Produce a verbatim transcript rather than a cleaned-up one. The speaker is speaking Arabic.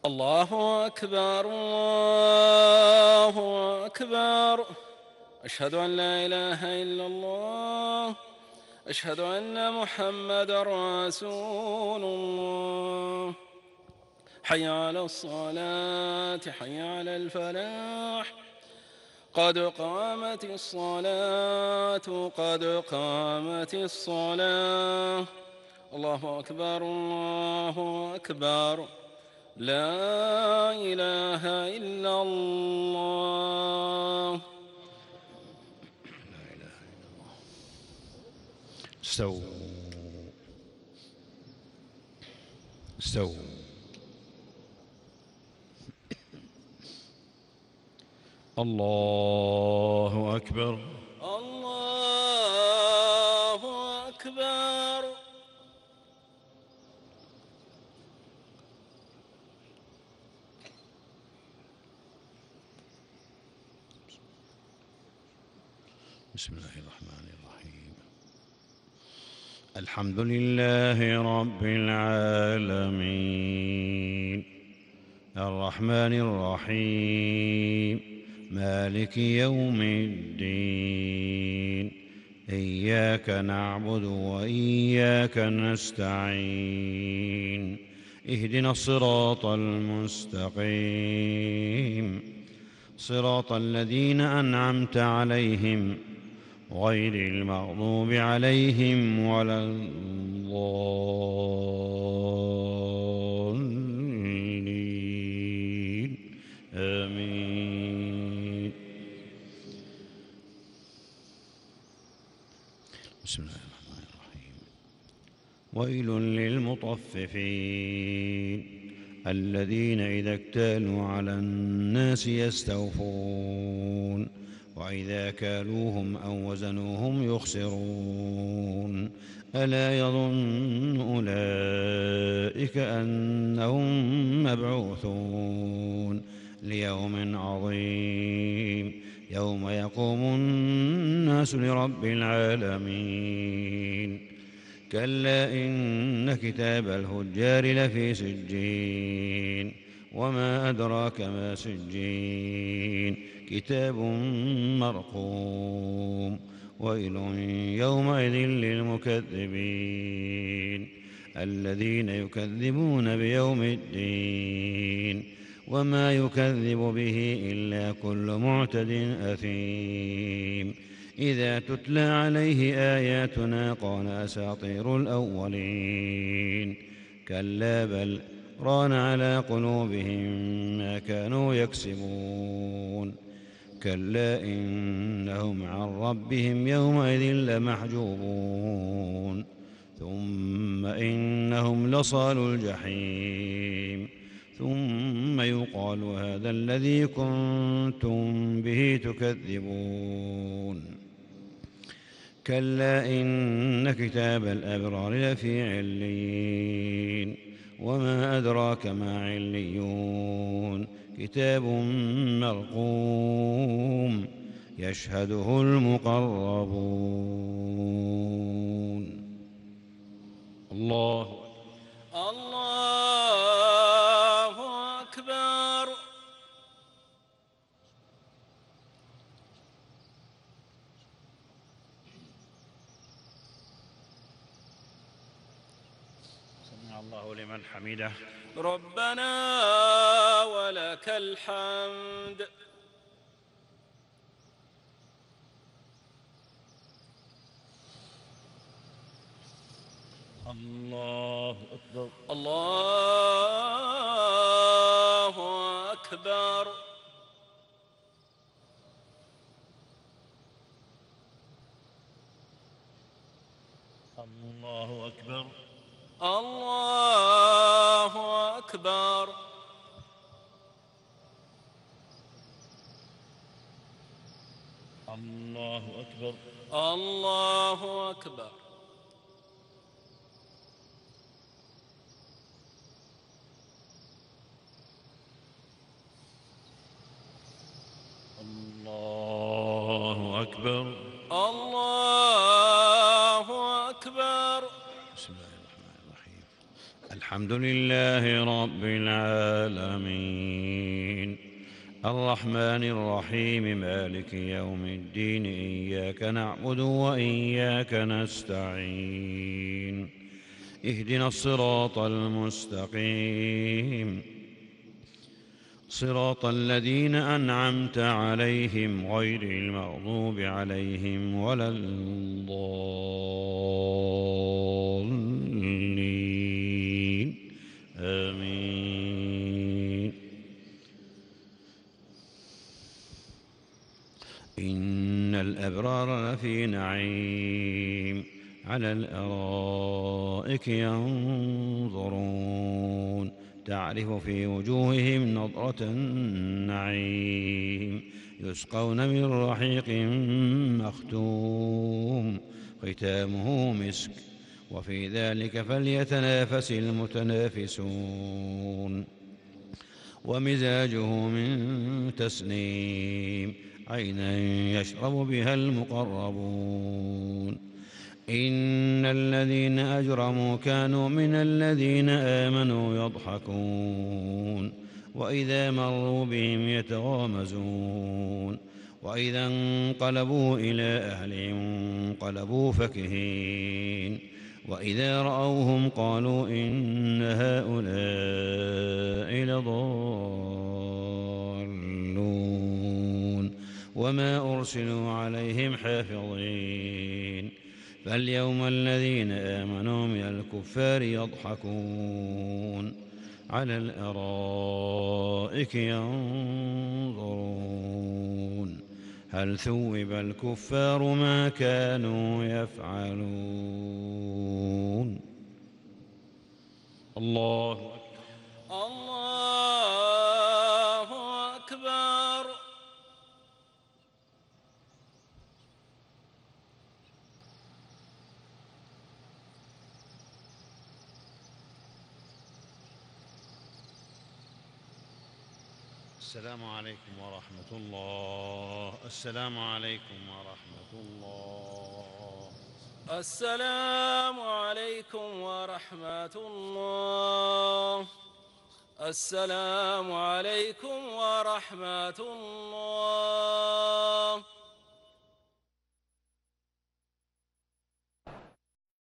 الله أكبر الله أكبر. أشهد أن لا إله إلا الله. أشهد أن محمدًا رسول الله. حي على الصلاة حي على الفلاح. قد قامت الصلاة قد قامت الصلاة. الله أكبر الله أكبر. لا إله إلا الله. لا إله إلا الله. استووا استووا. الله أكبر الله أكبر. بسم الله الرحمن الرحيم. الحمد لله رب العالمين الرحمن الرحيم مالك يوم الدين. إياك نعبد وإياك نستعين. اهدنا الصراط المستقيم صراط الذين أنعمت عليهم غير المغضوب عليهم ولا الضالين آمين. بسم الله الرحمن الرحيم. ويل للمطففين الذين إذا اكتالوا على الناس يستوفون وإذا كالوهم أو وزنوهم يخسرون. ألا يظن أولئك أنهم مبعوثون ليوم عظيم يوم يقوم الناس لرب العالمين. كلا إن كتاب الفجار لفي سجين وما أدراك ما سجين كتاب مرقوم. ويل يومئذ للمكذبين الذين يكذبون بيوم الدين وما يكذب به إلا كل معتد أثيم. إذا تتلى عليه آياتنا قال أساطير الأولين. كلا بل ران على قلوبهم ما كانوا يكسبون. كلا إنهم عن ربهم يومئذ لمحجوبون. ثم إنهم لصالوا الجحيم ثم يقال هذا الذي كنتم به تكذبون. كلا إن كتاب الأبرار لفي عليين وما أدراك ما عليون كتاب مرقوم يشهده المقربون. الله الله أكبر. سمع الله لمن حمده. ربنا ولك الحمد. الله أكبر الله أكبر. الله أكبر الله أكبر. الله أكبر الله أكبر. الله أكبر. الله أكبر. بسم الله الرحمن الرحيم. الحمد لله رب العالمين الرحمن الرحيم مالك يوم الدين إياك نعبد وإياك نستعين اهدنا الصراط المستقيم صراط الذين أنعمت عليهم غير المغضوب عليهم ولا الضالين آمين. إن الأبرار لفي نعيم على الأرائك ينظرون تعرف في وجوههم نضرة النعيم يسقون من رحيق مختوم ختامه مسك وفي ذلك فليتنافس المتنافسون ومزاجه من تسنيم عينا يشرب بها المقربون إن الذين أجرموا كانوا من الذين آمنوا يضحكون وإذا مروا بهم يتغامزون وإذا انقلبوا إلى أهلهم انقلبوا فكهين وإذا رأوهم قالوا إن هؤلاء لضالون وما أرسلوا عليهم حافظين فاليوم الذين آمنوا من الكفار يضحكون على الأرائك ينظرون هل ثوب الكفار ما كانوا يفعلون. الله أكبر. الله أكبر. السلام عليكم ورحمة الله. السلام عليكم ورحمة الله. السلام عليكم ورحمة الله. السلام عليكم ورحمة الله.